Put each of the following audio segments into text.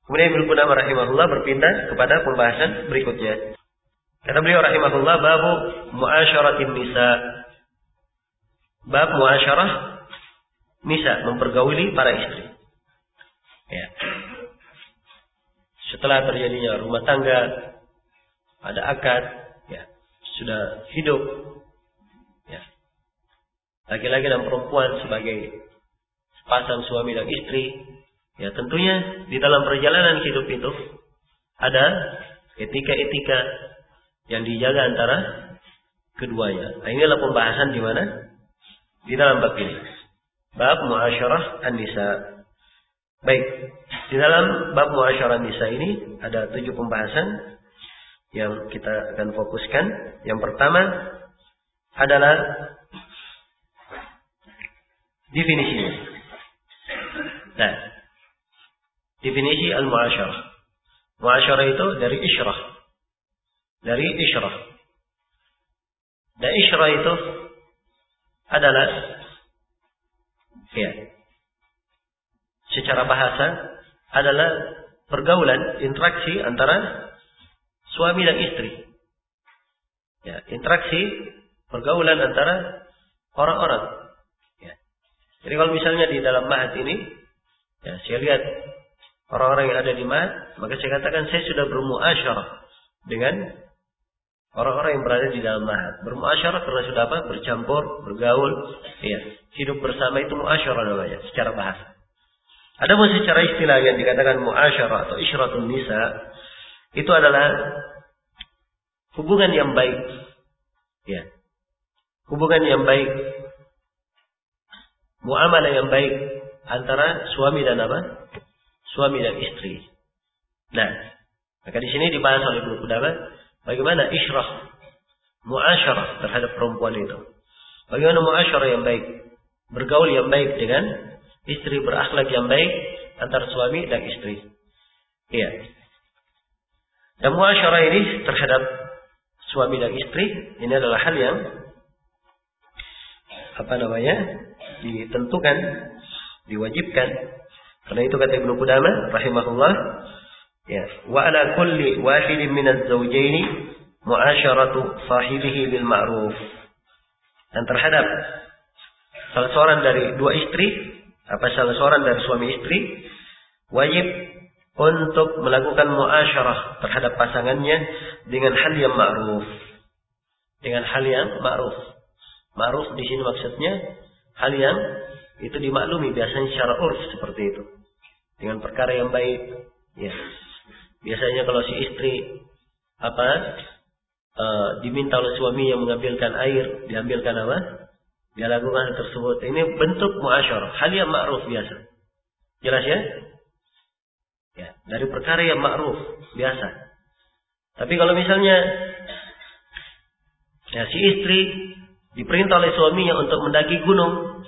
Kemudian Ibnu Qudamah rahimahullah berpindah kepada pembahasan berikutnya. Kata beliau rahimahullah, babu muasyaratin nisa. Bab muasyarah nisa, mempergauli para istri. Ya. Setelah terjadinya rumah tangga, ada akad, ya, sudah hidup, ya, laki-laki dan perempuan sebagai sepasang suami dan istri, ya tentunya di dalam perjalanan hidup itu ada etika-etika yang dijaga antara keduanya. Nah, inilah pembahasan di mana? Di dalam bab ini. Bab muasyarah an-nisa. Baik, di dalam bab muasyarah an-nisa ini ada 7 pembahasan yang kita akan fokuskan. Yang pertama adalah definisinya. Nah, definisi al-muasyarah. Muasyarah itu dari isyrah. Dari isyrah. Dan isyrah itu adalah, ya, secara bahasa adalah pergaulan, interaksi antara suami dan istri. Ya, interaksi, pergaulan antara orang-orang. Ya. Jadi kalau misalnya di dalam ma'had ini, ya, saya lihat orang-orang yang ada di ma'had, maka saya katakan saya sudah bermuasyarah dengan orang-orang yang berada di dalam ma'had. Bermuasyarah karena sudah apa? Bercampur, bergaul, ya, hidup bersama, itu muasyarah namanya secara bahasa. Adapun secara istilah yang dikatakan muasyarah atau isyratun nisa, itu adalah hubungan yang baik, ya, hubungan yang baik, muamalah yang baik antara suami dan apa? Suami dan istri. Nah, maka di sini dibahas oleh Ibnu Qudamah bagaimana isyrah, muasyarah terhadap perempuan itu. Bagaimana muasyarah yang baik, bergaul yang baik dengan istri, berakhlak yang baik antara suami dan istri. Iya. Dan muasyarah ini terhadap suami dan istri ini adalah hal yang ditentukan, diwajibkan. Karena itu kata Ibnu Qudamah rahimahullah, ya, wa ala kulli wahidin minaz zawjaini muasyaratu sahibihi bil ma'ruf. Dan terhadap salah seorang dari dua istri, salah seorang dari suami istri, wajib untuk melakukan muasyarah terhadap pasangannya dengan hal yang ma'ruf. Dengan hal yang ma'ruf. Ma'ruf di sini maksudnya hal yang itu dimaklumi biasanya secara urf seperti itu. Dengan perkara yang baik, ya. Biasanya kalau si istri diminta oleh suaminya mengambilkan air, diambilkan apa? Dia lakukan hal tersebut. Ini bentuk muasyarah, hal yang ma'ruf biasa. Jelas ya? Ya, dari perkara yang ma'ruf biasa. Tapi kalau misalnya ya, si istri diperintah oleh suaminya untuk mendaki gunung,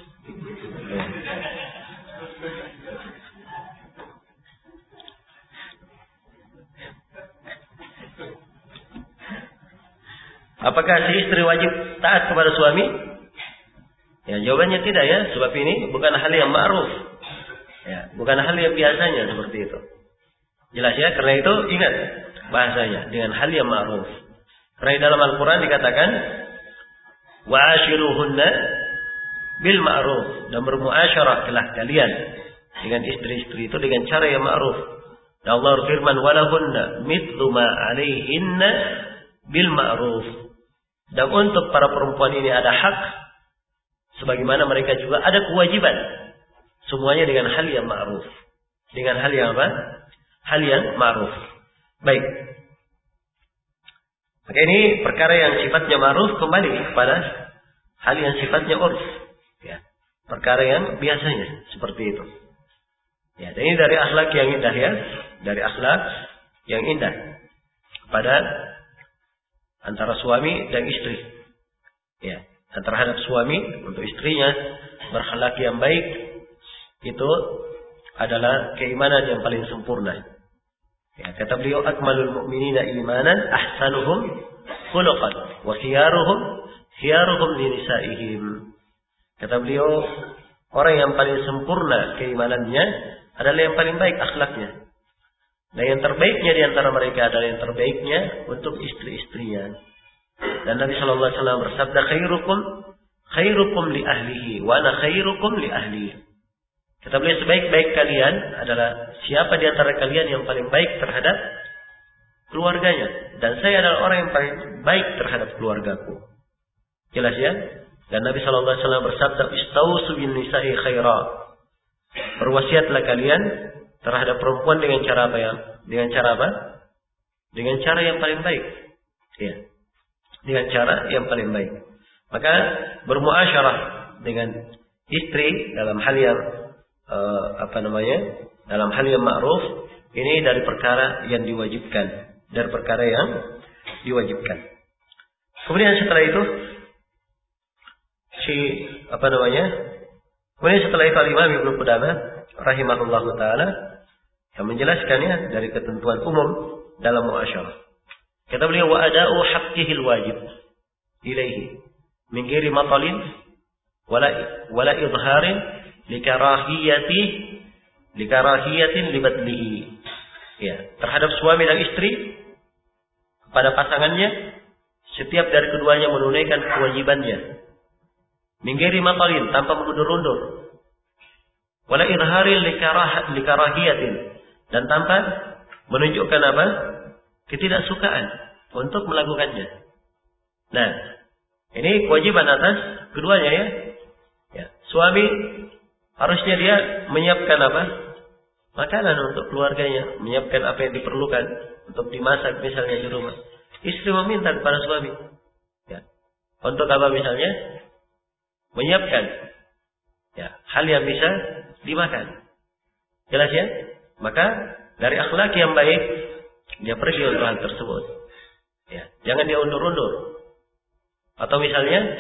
apakah si istri wajib taat kepada suami? Ya, jawabannya tidak ya, sebab ini bukan hal yang ma'ruf. Ya, bukan hal yang biasanya seperti itu. Jelas ya, karena itu ingat bahasanya dengan hal yang ma'ruf. Karena dalam Al-Quran dikatakan wa'ashiruhunna bil ma'ruf, dan bermuasyarah telah kalian dengan istri-istri itu dengan cara yang ma'ruf. Dan Allah berfirman walahunna mithlu ma 'alaihinna bil ma'ruf. Dan untuk para perempuan ini ada hak sebagaimana mereka juga ada kewajiban. Semuanya dengan hal yang ma'ruf. Dengan hal yang apa? Hal yang ma'ruf. Baik. Maka ini perkara yang sifatnya ma'ruf kembali kepada hal yang sifatnya urf. Ya. Perkara yang biasanya seperti itu. Ya, dan ini dari akhlak yang indah ya. Dari akhlak yang indah pada antara suami dan istri. Ya, terhadap suami untuk istrinya berakhlak yang baik itu adalah keimanan yang paling sempurna. Ya, kata beliau akmalul mu'minina imanan ahsanuhum khuluqan wa khiyaruhum li nisaihim. Kata beliau orang yang paling sempurna keimanannya adalah yang paling baik akhlaknya. Dan yang terbaiknya di antara mereka adalah yang terbaiknya untuk istri-istrinya. Dan Nabi sallallahu alaihi wasallam bersabda, khairukum li ahlihi wa ana khairukum li ahli. Kata beliau, sebaik-baik kalian adalah siapa di antara kalian yang paling baik terhadap keluarganya, dan saya adalah orang yang paling baik terhadap keluargaku. Jelas ya? Dan Nabi sallallahu alaihi wasallam bersabda, istausu bin nisa'i khaira. Berwasiatlah kalian terhadap perempuan dengan cara apa ya? Dengan cara apa? Dengan cara yang paling baik. Ya. Dengan cara yang paling baik. Maka bermuasyarah dengan istri dalam hal yang dalam hal yang ma'ruf, ini dari perkara yang diwajibkan, dari perkara yang diwajibkan. Kemudian setelah itu kemudian setelah itu Imam Ibnu Qudamah rahimahullahu taala yang menjelaskannya dari ketentuan umum dalam muasyarah. Kata beliau, wa ada'u haqqihil wajib ilaihi min ghairi matalin wala idharin likarahiyatin libadlihi. Ya, terhadap suami dan istri kepada pasangannya, setiap dari keduanya menunaikan kewajibannya min ghairi matalin, tanpa mengundur-undur, wala idharin likarahiyatin, dan tanpa menunjukkan apa? Ketidaksukaan untuk melakukannya. Nah, ini kewajiban atas keduanya ya. Ya, suami harusnya dia menyiapkan apa? Makanan untuk keluarganya, menyiapkan apa yang diperlukan untuk dimasak misalnya di rumah. Istri meminta kepada suami, ya, untuk apa misalnya? Menyiapkan ya, hal yang bisa dimakan. Jelas ya? Maka dari akhlak yang baik, dia pergi untuk hal tersebut. Ya, jangan dia undur-undur. Atau misalnya,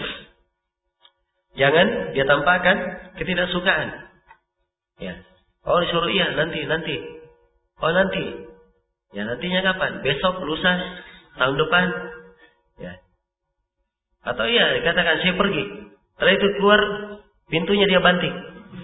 jangan dia tampakkan ketidaksukaan. Ya. Oh, disuruh iya nanti. Oh, nanti. Ya, nantinya kapan? Besok, lusa, tahun depan. Ya. Atau iya, katakan saya pergi. Setelah itu keluar, pintunya dia banting.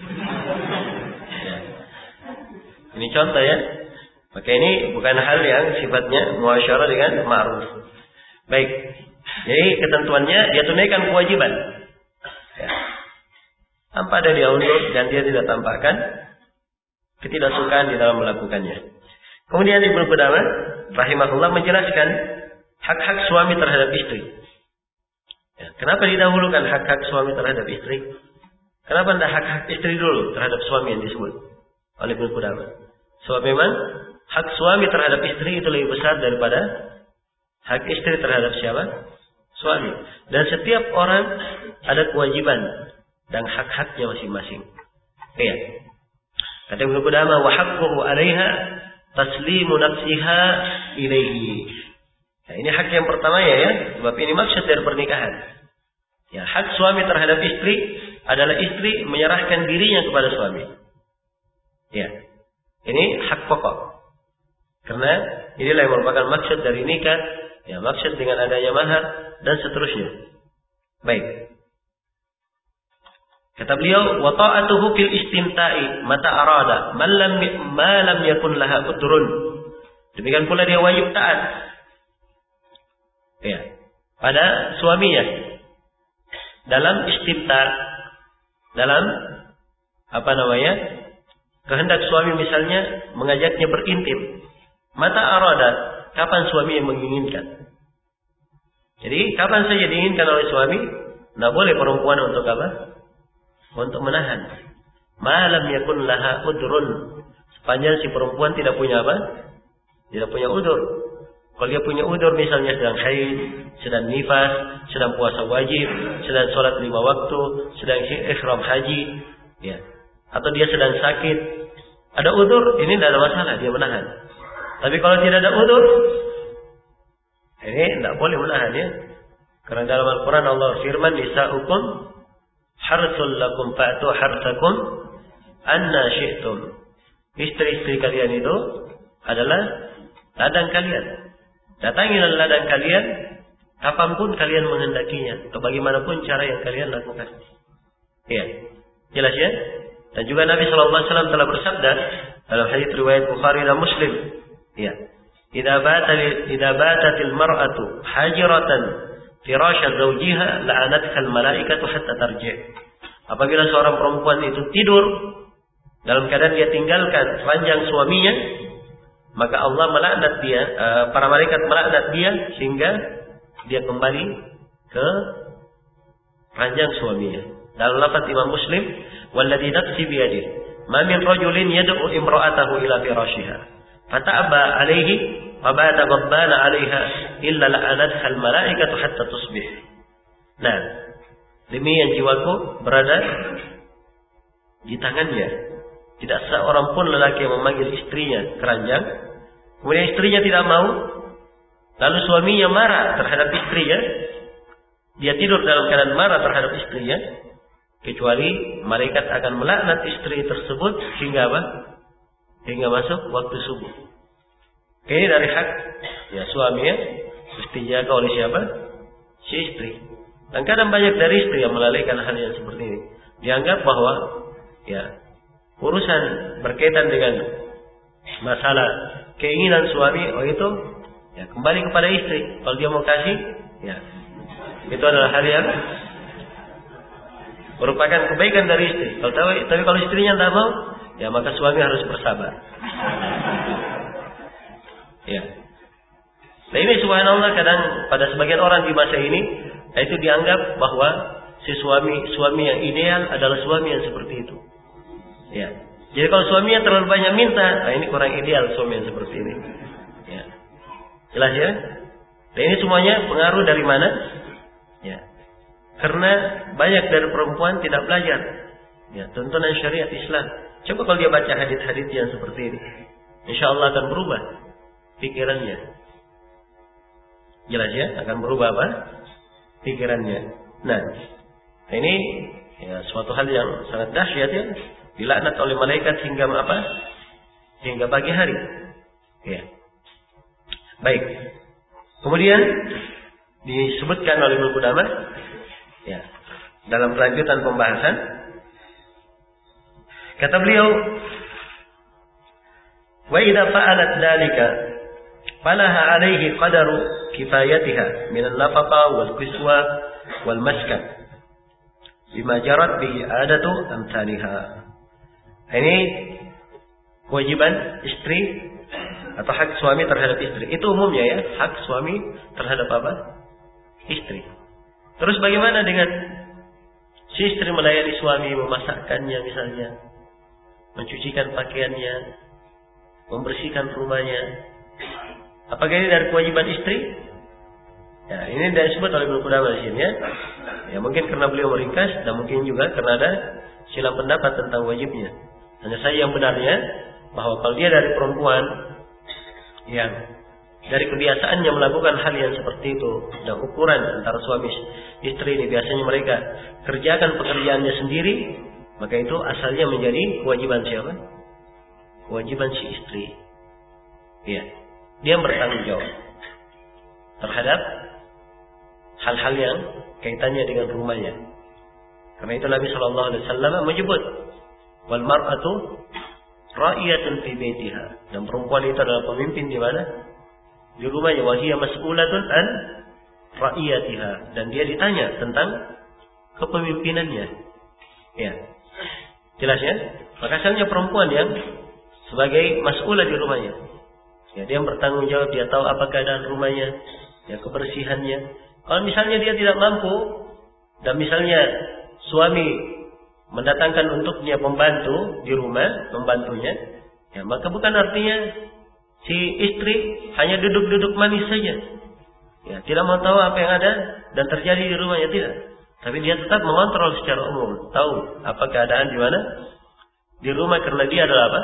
Ya. Ini contoh ya. Maka ini bukan hal yang sifatnya muasyarah dengan ma'ruf. Baik. Jadi ketentuannya dia tunaikan kewajiban. Ya. Tanpa ada dia undur dan dia tidak tampakkan ketidaksukaan di dalam melakukannya. Kemudian Ibnu Qudamah rahimahullah menjelaskan hak-hak suami terhadap istri. Ya. Kenapa didahulukan hak-hak suami terhadap istri? Kenapa tidak hak-hak istri dulu terhadap suami yang disebut oleh Ibnu Qudamah? Sebab memang hak suami terhadap istri itu lebih besar daripada hak istri terhadap siapa? Suami. Dan setiap orang ada kewajiban dan hak-haknya masing-masing. Iya. Kata Ibnu Qudamah, wa haqquhu 'alaiha taslimu nafsiha ilaihi. Nah, ini hak yang pertama ya, sebab ini maksud dari pernikahan. Ya, hak suami terhadap istri adalah istri menyerahkan dirinya kepada suami. Ya. Ini hak pokok. Karena inilah yang merupakan maksud dari nikah, ya, maksud dengan adanya mahar dan seterusnya. Baik. Kata beliau, wa ta'atuhu fil istimta'i mata arada ma lam yakun laha udrun. Demikian pula dia wajib taat. Ya, pada suaminya dalam istimta, dalam kehendak suami misalnya mengajaknya berintim. Mata arada, kapan suami yang menginginkan. Jadi kapan saja diinginkan oleh suami, tidak boleh perempuan untuk apa? Untuk menahan. Malam yakun laha udrun, sepanjang si perempuan tidak punya apa? Tidak punya udur. Kalau dia punya udur misalnya sedang haid, sedang nifas, sedang puasa wajib, sedang sholat 5 waktu, sedang ihram haji, ya, atau dia sedang sakit, ada udur, ini tidak ada masalah dia menahan. Tapi kalau tidak ada udur, ini tidak boleh menahan ya. Karena dalam Al-Quran Allah firman, nisa'ukum harthul lakum fa'tu harthakum anna syi'tum. Istri-istri kalian itu adalah ladang kalian. Datangilah ladang kalian kapanpun kalian menghendakinya, atau bagaimanapun cara yang kalian lakukan. Ya, jelas ya. Dan juga Nabi SAW telah bersabda dalam hadits riwayat Bukhari dan Muslim, Ya. Idza batatil mar'atu hajiratan firasha zawjiha la'anatka al-malaikatu hatta tarji'. Apabila seorang perempuan itu tidur dalam keadaan dia tinggalkan ranjang suaminya, maka Allah melaknat dia, para malaikat melaknat dia sehingga dia kembali ke ranjang suaminya. Dalam lafaz Imam Muslim, "Walladzi nafsi biyadihi, ma min rajulin yad'u imra'atahu ila firashiha, fata'aba 'alaihi wa bata ghabbana 'alaiha illa la'anatha al-malaikatu hatta tusbih." Nah, demi yang jiwaku berada di tangannya. Tidak seorang pun lelaki yang memanggil istrinya ke ranjang, kemudian istrinya tidak mau, lalu suaminya marah terhadap istrinya, dia tidur dalam keadaan marah terhadap istrinya, kecuali malaikat akan melaknat istri tersebut hingga apa? Hingga masuk waktu subuh. Ini dari hak ya suami ya, mesti dijaga oleh siapa? Si istri. Dan kadang banyak dari istri yang melalaikan hal yang seperti ini. Dianggap bahwa ya urusan berkaitan dengan masalah keinginan suami, oh itu ya kembali kepada istri. Kalau dia mau kasih, ya itu adalah hal yang merupakan kebaikan dari istri. Tapi kalau istrinya tidak mau, ya maka suami harus bersabar. Ya. Nah ini subhanallah kadang pada sebagian orang di masa ini, itu dianggap bahwa si suami yang ideal adalah suami yang seperti itu. Ya. Jadi kalau suaminya terlalu banyak minta, nah ini kurang ideal suami yang seperti ini. Ya. Jelas ya? Dan ini semuanya pengaruh dari mana? Ya. Karena banyak dari perempuan tidak belajar ya tuntunan syariat Islam. Coba kalau dia baca hadits-hadits yang seperti ini, insya Allah akan berubah pikirannya. Jelas ya? Akan berubah apa? Pikirannya. Nah, ini ya suatu hal yang sangat dahsyat ya. Dilaknat oleh malaikat hingga apa? Hingga pagi hari. Ya. Baik. Kemudian disebutkan oleh Ibnu Qudamah ya, dalam kelanjutan pembahasan kata beliau, wa idza fa'alat dzalika falaha 'alaihi qadaru kifayatiha min an-nafaqa wal kiswa wal maskan bima jarat bihi adatu amsalha. Ini kewajiban istri atau hak suami terhadap istri. Itu umumnya ya, hak suami terhadap apa? Istri. Terus bagaimana dengan si istri melayani suami, memasakkannya misalnya, mencucikan pakaiannya, membersihkan rumahnya? Apakah ini dari kewajiban istri? Ya, ini disebut oleh Ibnu Qudamah di sini ya. Ya mungkin karena beliau meringkas dan mungkin juga karena ada silang pendapat tentang wajibnya. Hanya saya yang benarnya bahwa kalau dia dari perempuan yang dari kebiasaannya melakukan hal yang seperti itu, dan ukuran antara suami istri ini biasanya mereka kerjakan pekerjaannya sendiri, maka itu asalnya menjadi kewajiban siapa? Kewajiban si istri. Iya, dia bertanggung jawab terhadap hal-hal yang kaitannya dengan rumahnya. Karena itu Nabi Shallallahu Alaihi Wasallam menyebut, wal mar'atu ra'iyatun fi baitiha, dan perempuan itu adalah pemimpin di mana? Di rumahnya. Wa hiya mas'ulatun an ra'iyatiha, dan dia ditanya tentang kepemimpinannya. Ya. Jelas ya? Maka asalnya perempuan yang sebagai mas'ulah di rumahnya. Ya, dia bertanggung jawab, dia tahu apa keadaan rumahnya, ya kebersihannya. Kalau misalnya dia tidak mampu dan misalnya suami mendatangkan untuknya pembantu di rumah, membantunya, ya maka bukan artinya si istri hanya duduk-duduk manis saja. Ya, tidak mau tahu apa yang ada dan terjadi di rumahnya, tidak. Tapi dia tetap mengontrol secara umum, tahu apa keadaan di mana di rumah, karena dia adalah apa?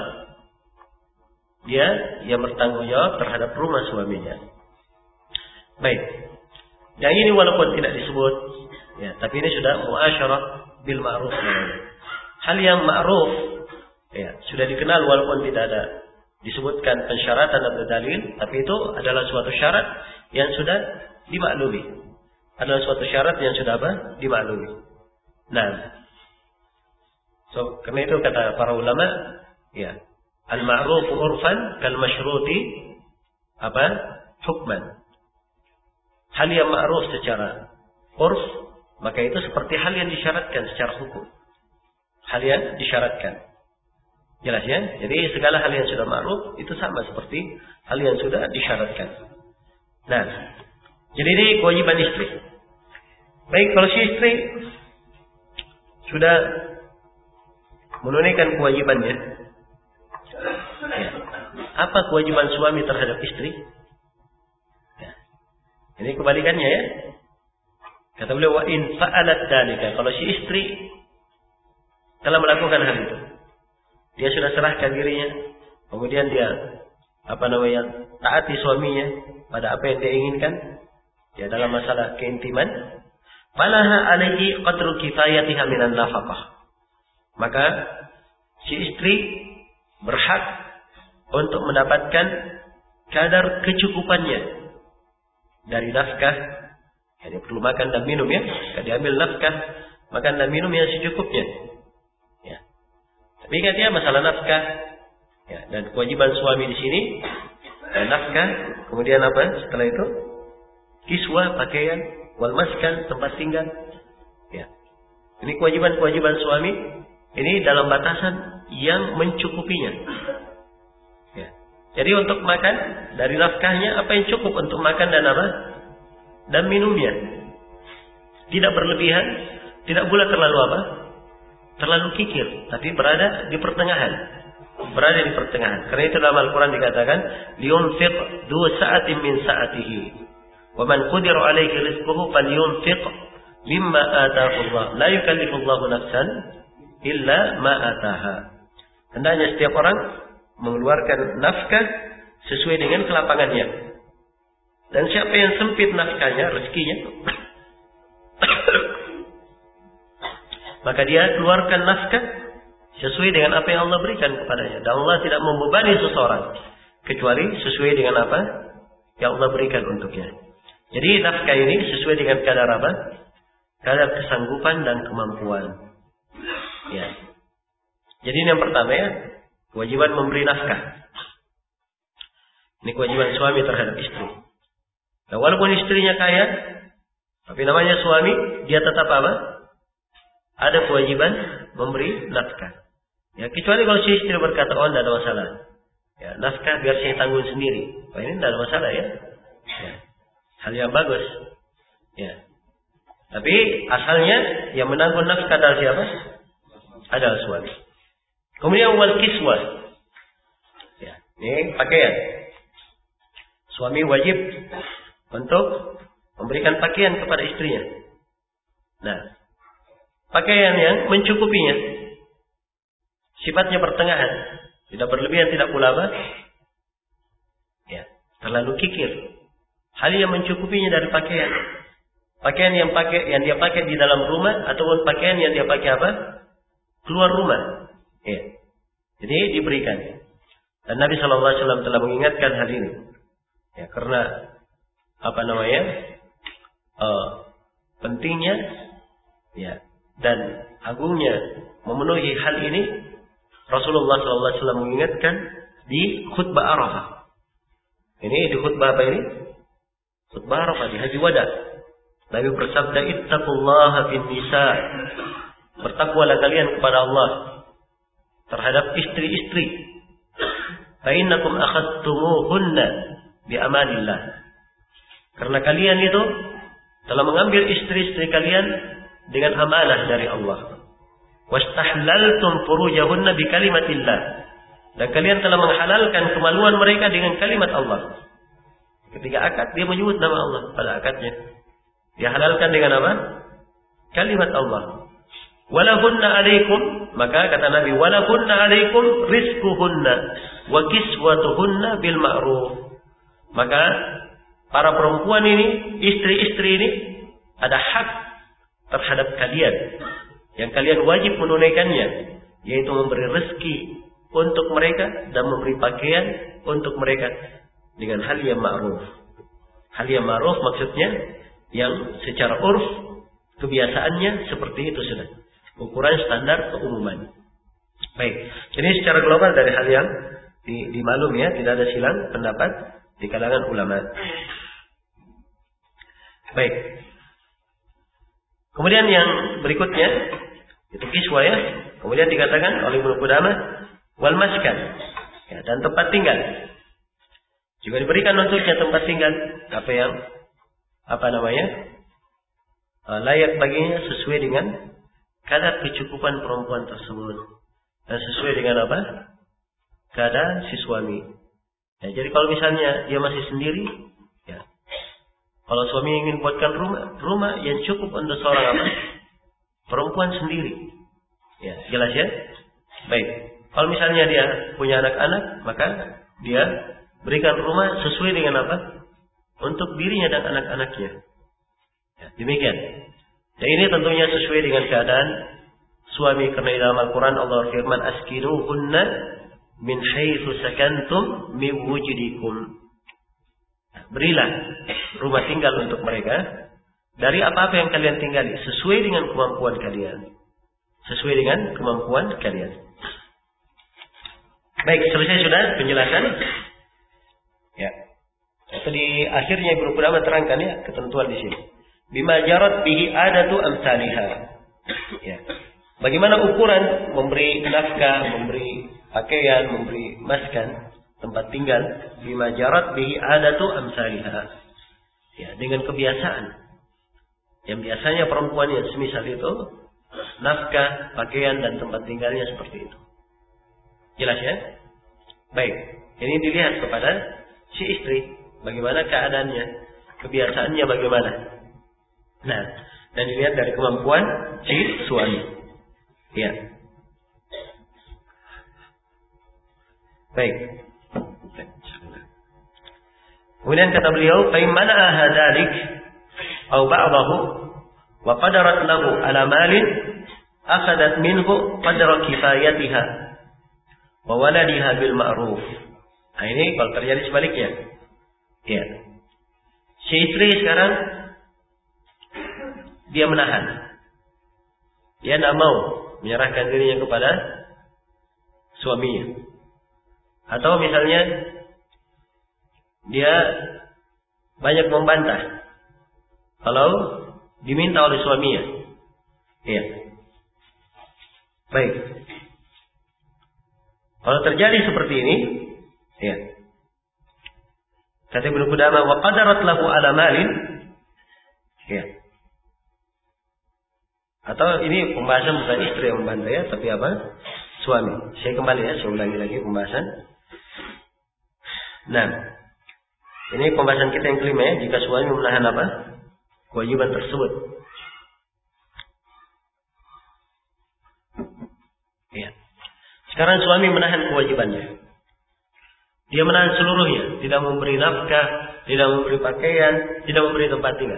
Dia yang bertanggung jawab terhadap rumah suaminya. Baik. Yang ini walaupun tidak disebut, ya, tapi ini sudah muasyarah bil ma'ruf. Hal yang ma'ruf, ya, sudah dikenal walaupun tidak ada disebutkan pensyaratan atau dalil, tapi itu adalah suatu syarat yang sudah dimaklumi. Adalah suatu syarat yang sudah apa? Dimaklumi. Nah, so karena itu kata para ulama, ya, al-ma'ruf urfan kal masyruti hukman. Hal yang ma'ruf secara urf, maka itu seperti hal yang disyaratkan secara hukum. Hal yang disyaratkan. Jelas ya? Jadi segala hal yang sudah ma'ruf itu sama seperti hal yang sudah disyaratkan. Nah, jadi ini kewajiban istri. Baik, kalau si istri sudah menunaikan kewajibannya, ya, apa kewajiban suami terhadap istri? Ya. Ini kebalikannya ya. Kata beliau, wa in fa'alat dzalika, kalau si istri telah melakukan hal itu, dia sudah serahkan dirinya, kemudian dia taati suaminya pada apa yang dia inginkan, ya dalam masalah keintiman, falaha alaihi qadru kifayatiha minan nafaqah. Maka si istri berhak untuk mendapatkan kadar kecukupannya dari nafkah. Dia perlu makan dan minum ya. Kalau diambil nafkah, makan dan minum yang secukupnya. Ya. Tapi katanya masalah nafkah, ya, dan kewajiban suami di sini, nafkah, kemudian apa? Setelah itu kiswa, pakaian, wal maskan, tempat tinggal. Ya. Ini kewajiban suami. Ini dalam batasan yang mencukupinya. Ya. Jadi untuk makan dari nafkahnya apa yang cukup untuk makan dan apa? Dan minumnya. Tidak berlebihan, tidak pula terlalu apa? Terlalu kikir, tapi berada di pertengahan. Berada di pertengahan. Karena itu dalam Al-Quran dikatakan, liyunfiq du sa'atin min sa'atihi. Wa man qudira alaihi rizquhu falyunfiq mimma ataahu Allah. La yukallifu Allahu nafsan illa ma ataha. Hendaknya setiap orang mengeluarkan nafkah sesuai dengan kelapangannya. Dan siapa yang sempit nafkahnya, rezekinya, maka dia keluarkan nafkah sesuai dengan apa yang Allah berikan kepadanya. Dan Allah tidak membebani seseorang kecuali sesuai dengan apa yang Allah berikan untuknya. Jadi nafkah ini sesuai dengan kadar apa? Kadar kesanggupan dan kemampuan. Ya. Jadi ini yang pertama ya, kewajiban memberi nafkah. Ini kewajiban suami terhadap istri. Nah, walaupun istrinya kaya, tapi namanya suami, dia tetap apa? Ada kewajiban memberi nafkah. Ya, kecuali kalau si istri berkata, oh, tidak ada masalah. Ya, nafkah biar saya tanggung sendiri. Oh, ini tidak ada masalah ya. Ya. Hal yang bagus. Ya. Tapi asalnya yang menanggung nafkah adalah siapa? Adalah suami. Kemudian wal kiswah. Ya, ini pakaian. Suami wajib untuk memberikan pakaian kepada istrinya. Nah, pakaian yang mencukupinya. Sifatnya pertengahan. Tidak berlebihan, tidak pula apa? Ya, terlalu kikir. Hal yang mencukupinya dari pakaian. Pakaian yang dia pakai di dalam rumah ataupun pakaian yang dia pakai apa? Keluar rumah. Ya. Jadi diberikan. Dan Nabi SAW telah mengingatkan hal ini. Ya, karena pentingnya ya dan agungnya memenuhi hal ini, Rasulullah SAW mengingatkan di khutbah Arafah. Ini di khutbah apa ini? Khutbah Arafah di Haji Wada. Nabi bersabda, ittaqullaha fin nisa. Bertakwalah kalian kepada Allah terhadap istri-istri. Fa innakum akhadtumuhunna bi amanillah. Karena kalian itu telah mengambil istri-istri kalian dengan amanah dari Allah. Wastahlaltum furujahunna bi kalimatillah. Dan kalian telah menghalalkan kemaluan mereka dengan kalimat Allah. Ketika akad dia menyebut nama Allah pada akadnya. Dia halalkan dengan apa? Kalimat Allah. Walahunna alaikum, maka kata Nabi, walahunna alaikum rizquhunna wa kiswatuhunna bil ma'ruf. Maka para perempuan ini, istri-istri ini ada hak terhadap kalian yang kalian wajib menunaikannya, yaitu memberi rezeki untuk mereka dan memberi pakaian untuk mereka dengan hal yang ma'ruf. Hal yang ma'ruf maksudnya yang secara urf kebiasaannya seperti itu sudah. Ukuran standar keumuman. Baik. Jadi secara global dari hal yang dimaklum ya, tidak ada silang pendapat di kalangan ulama. Baik. Kemudian yang berikutnya itu kiswah ya. Kemudian dikatakan oleh Ibnu Qudamah wal maskan, ya, dan tempat tinggal. Juga diberikan untuknya tempat tinggal layak baginya sesuai dengan kadar kecukupan perempuan tersebut dan sesuai dengan keadaan si suami. Ya, jadi kalau misalnya dia masih sendiri, ya, kalau suami ingin buatkan rumah yang cukup untuk seorang perempuan sendiri. Ya, jelas ya? Baik. Kalau misalnya dia punya anak-anak, maka dia berikan rumah sesuai dengan untuk dirinya dan anak-anaknya. Ya, demikian. Dan ini tentunya sesuai dengan keadaan suami, karena di dalam Al-Quran Allah firman askinuhunna min haitsu sakantum min wujdikum. Berilah rumah tinggal untuk mereka dari apa-apa yang kalian tinggali sesuai dengan kemampuan kalian. Sesuai dengan kemampuan kalian. Baik, selesai sudah penjelasan. Ya. Itu di akhirnya Ibnu Qudamah terangkan ya ketentuan di sini. Bima jarat bihi adatu amsalihha. Ya. Bagaimana ukuran memberi nafkah, memberi pakaian, memberi maskan, tempat tinggal, bima jarat bihi adatu amsalihha. Ya, dengan kebiasaan. Yang biasanya perempuan yang semisal itu nafkah, pakaian dan tempat tinggalnya seperti itu. Jelas ya? Baik. Ini dilihat kepada si istri, bagaimana keadaannya, kebiasaannya bagaimana. Nah, dan dilihat dari kemampuan si suami. Ya. Baik. Kemudian kata beliau, "Fa in mana'a dzalik aw ba'dahu wa qadarat lahu ala malin akhadat minhu qadra kifayatiha wa waladiha bil ma'ruf." Nah, ini kalau terjadi sebaliknya. Ya. Si istri sekarang dia menahan. Dia tidak mau menyerahkan dirinya kepada suaminya. Atau misalnya dia banyak membantah kalau diminta oleh suaminya. Iya. Baik. Kalau terjadi seperti ini, ya. Kata Ibnu Qudamah, wa qadarat lahu ala malin. Ya. Atau ini pembahasan bukan istri yang membantah ya, tapi suami. Saya kembali ya, saya ulangi lagi pembahasan. Nah, ini pembahasan kita yang kelima ya, jika suami menahan kewajiban tersebut. Ya. Sekarang suami menahan kewajibannya. Dia menahan seluruhnya, tidak memberi nafkah, tidak memberi pakaian, tidak memberi tempat tinggal.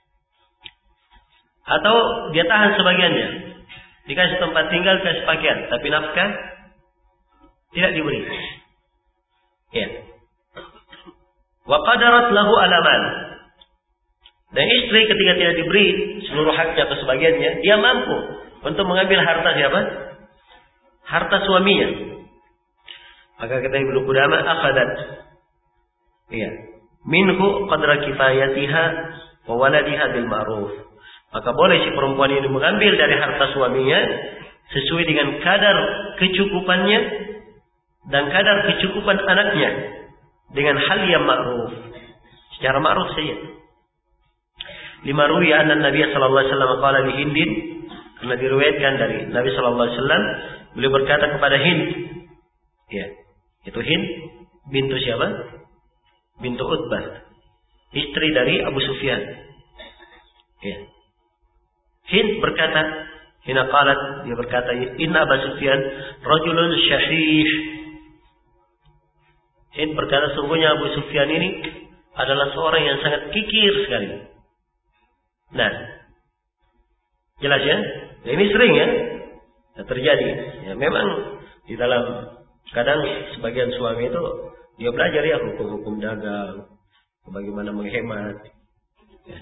Atau dia tahan sebagiannya, dikasih tempat tinggal, kasih pakaian, tapi nafkah tidak diberi. Ya. Wa qadarat lahu alaman. Dan istri ketika tidak diberi seluruh haknya atau sebagiannya, dia mampu untuk mengambil harta siapa? Harta suaminya. Maka kata Ibnu Qudamah, akhadat. Iya. Minhu qadra kifayatiha wa waladiha bil ma'ruf. Maka boleh si perempuan ini mengambil dari harta suaminya sesuai dengan kadar kecukupannya dan kadar kecukupan anaknya dengan hal yang ma'ruf. Secara ma'ruf saja. Lima ruwiya anna Nabi sallallahu alaihi wasallam qala li Hindin, karena diriwayatkan dari Nabi sallallahu alaihi wasallam, beliau berkata kepada Hind, ya, itu Hind bintu siapa? Bintu Utbah, istri dari Abu Sufyan. Ya. Hind berkata, hina qalat, dia berkata, inna Abu Sufyan rajulun syahih. Hind berkata, sungguhnya Abu Sufyan ini adalah seorang yang sangat kikir sekali. Nah, jelas ya? Ini sering ya terjadi. Ya, memang di dalam kadang sebagian suami itu dia belajar ya hukum-hukum dagang, bagaimana menghemat, ya,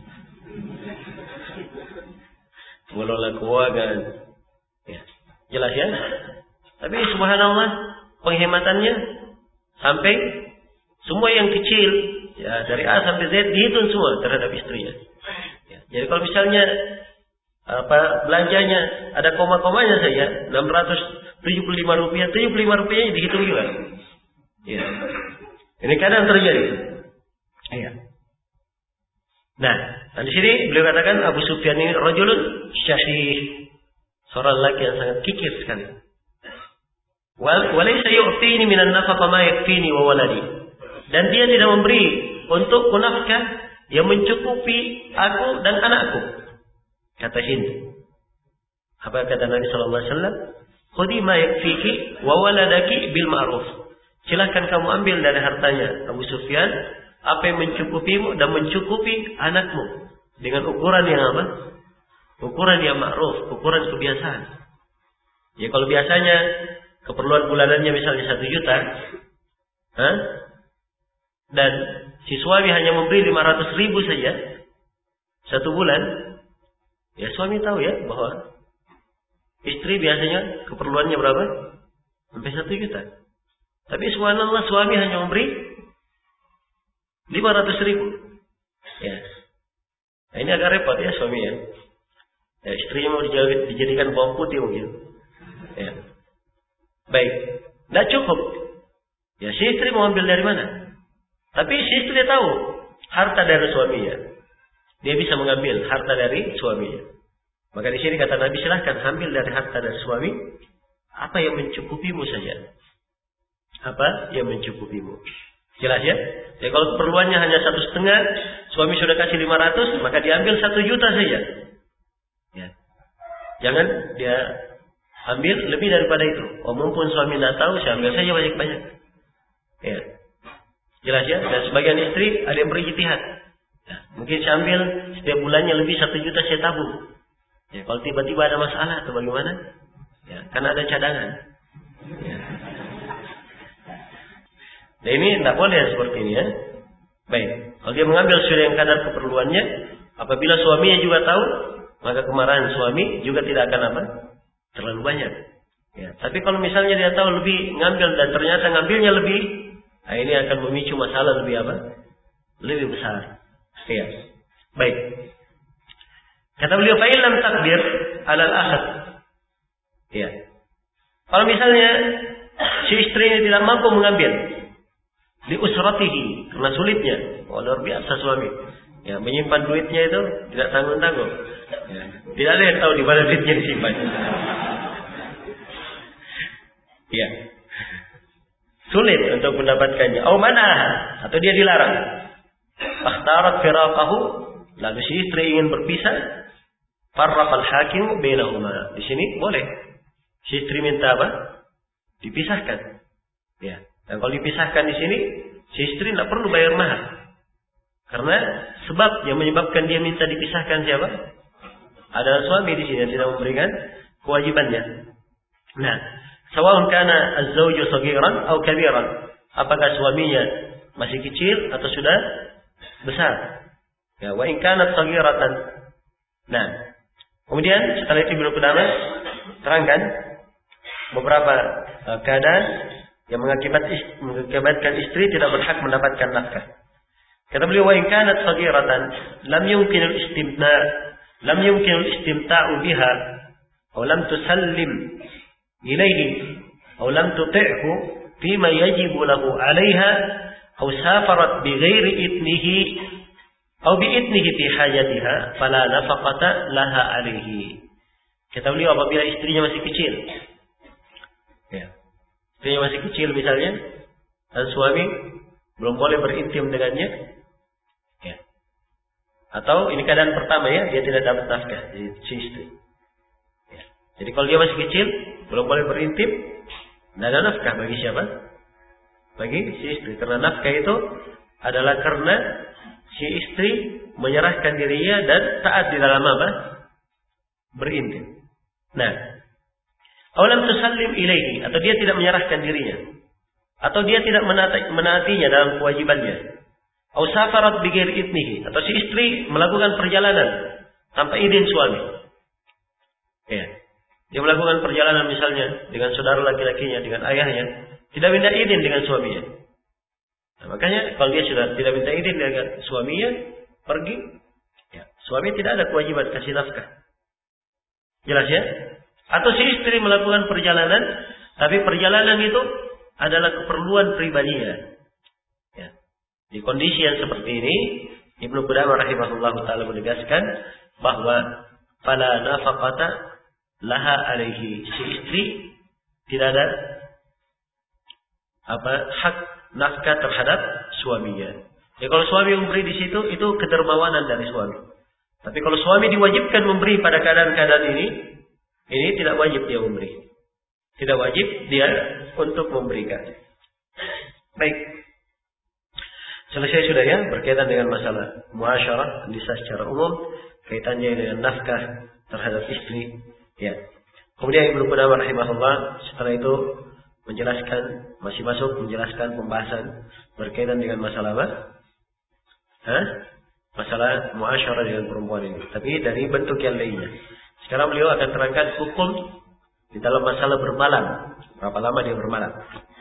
mengelola keuangan. Ya, jelas ya? Tapi subhanallah penghematannya sampai Semua yang kecil, ya dari A sampai Z dihitung semua terhadap istrinya. Ya, jadi kalau misalnya belanjanya ada koma-komanya saja, 675 rupiah, 75 rupiahnya dihitung juga. Ya. Ini kadang terjadi. Iya. Nah, di sini beliau katakan Abu Sufyan ini rajulun syahih, seorang laki yang sangat kikir sekali. Walaysa yu'tini minan nafaqa ma yakfini wa waladi. Dan dia tidak memberi untuk nafkah yang mencukupi aku dan anakku. Kata Hind. Apa kata Nabi sallallahu alaihi wasallam? Khudi ma yakfiki wa waladaki bil ma'ruf. Silakan kamu ambil dari hartanya Abu Sufyan apa yang mencukupimu dan mencukupi anakmu dengan ukuran yang apa? Ukuran yang ma'ruf, ukuran kebiasaan. Ya kalau biasanya keperluan bulanannya misalnya 1 juta, dan si suami hanya memberi 500.000 saja 1 bulan, ya suami tahu ya bahwa istri biasanya keperluannya berapa? Sampai 1 juta. Tapi subhanallah suami hanya memberi 500.000. Ya. Nah, ini agak repot ya suami ya. Ya istrinya mau dijadikan bawang putih mungkin. Ya. Baik. Tidak cukup. Ya si istri mau ambil dari mana? Tapi si istri tahu harta dari suaminya. Dia bisa mengambil harta dari suaminya. Maka di sini kata Nabi silahkan ambil dari harta dari suami apa yang mencukupimu saja. Apa yang mencukupimu. Jelas ya? Jadi kalau keperluannya hanya 1,5, suami sudah kasih 500, maka diambil 1 juta saja. Ya. Jangan dia ambil lebih daripada itu. Oh mumpun suami tidak tahu, saya ambil saja banyak-banyak. Ya. Jelas ya? Dan sebagian istri ada yang berijtihad. Ya. Mungkin saya ambil setiap bulannya lebih 1 juta saya tabung. Ya. Kalau tiba-tiba ada masalah atau bagaimana? Ya. Karena ada cadangan. Ya. Nah ini tidak boleh seperti ini ya. Baik. Kalau dia mengambil sesuai yang kadar keperluannya, apabila suaminya juga tahu, maka kemarahan suami juga tidak akan apa? Terlalu banyak. Ya. Tapi kalau misalnya dia tahu lebih ngambil dan ternyata ngambilnya lebih, nah ini akan memicu masalah lebih apa? Lebih besar. Ya. Baik. Kata beliau, fa illam takdir alal akhad. Ya. Kalau misalnya si istrinya tidak mampu mengambil di usratihi karena sulitnya, luar biasa suami. Ya, menyimpan duitnya itu tidak tanggung-tanggung. Ya. Tidak ada yang tahu di mana duitnya disimpan. Ya. Sulit untuk mendapatkannya. Oh mana? Atau dia dilarang. Akhtarat firaqahu, lalu si istri ingin berpisah. Farraqal hakim bainahuma. Di sini boleh. Si istri minta apa? Dipisahkan. Ya. Dan kalau dipisahkan di sini, si istri tidak perlu bayar mahar. Karena sebab yang menyebabkan dia minta dipisahkan siapa? Ada suami di sini yang tidak memberikan kewajibannya. Nah, sawa'un kana az-zawju saghiran atau kabiran. Apakah suaminya masih kecil atau sudah besar? Ya, wa in kanat saghiratan. Nah, kemudian setelah itu Ibnu Qudamah terangkan beberapa keadaan yang mengakibatkan istri tidak berhak mendapatkan nafkah. Kata beliau, wa in kanat saghiratan lam yumkin al-istimta'u biha aw lam tusallim ilayhi aw lam tuti'hu fima yajibu lahu 'alayha aw safarat bighairi idnihi aw bi idnihi fi hajatiha fala nafaqata laha 'alayhi. Kata beliau, apabila istrinya masih kecil, ya, istrinya masih kecil misalnya, dan suami belum boleh berintim dengannya, ya. Atau ini keadaan pertama ya, dia tidak dapat nafkah si istri. Ya. Jadi kalau dia masih kecil, belum boleh berintim, tidak ada nafkah bagi siapa? Bagi si istri. Karena nafkah itu adalah karena si istri menyerahkan dirinya dan taat di dalam apa? Berintim. Nah, Aulam tusallim ilaihi, atau dia tidak menyerahkan dirinya, atau dia tidak menaatinya dalam kewajibannya. Au safarat bighairi idnihi, atau si istri melakukan perjalanan tanpa izin suami. Ya. Dia melakukan perjalanan misalnya dengan saudara laki-lakinya, dengan ayahnya, tidak minta izin dengan suaminya. Nah, makanya kalau dia sudah tidak minta izin dengan suaminya pergi, ya, suami tidak ada kewajiban kasih nafkah. Jelas ya? Atau si istri melakukan perjalanan, tapi perjalanan itu adalah keperluan pribadinya. Ya. Di kondisi yang seperti ini, Ibnu Qudamah rahimahullah taala menegaskan bahwa fala nafaqata laha alaihi, si istri tidak ada hak nafkah terhadap suaminya. Ya, kalau suami memberi di situ itu kedermawanan dari suami. Tapi kalau suami diwajibkan memberi pada keadaan-keadaan ini tidak wajib dia memberi. Tidak wajib dia untuk memberikan. Baik. Selesai sudah ya berkaitan dengan masalah muasyarah nisa secara umum, kaitannya dengan nafkah terhadap istri. Ya. Kemudian Ibnu Qudamah rahimahullah setelah itu masih masuk menjelaskan pembahasan berkaitan dengan masalah apa? Masalah muasyarah dengan perempuan ini. Tapi dari bentuk yang lainnya. Sekarang beliau akan terangkan hukum di dalam masalah bermalam. Berapa lama dia bermalam?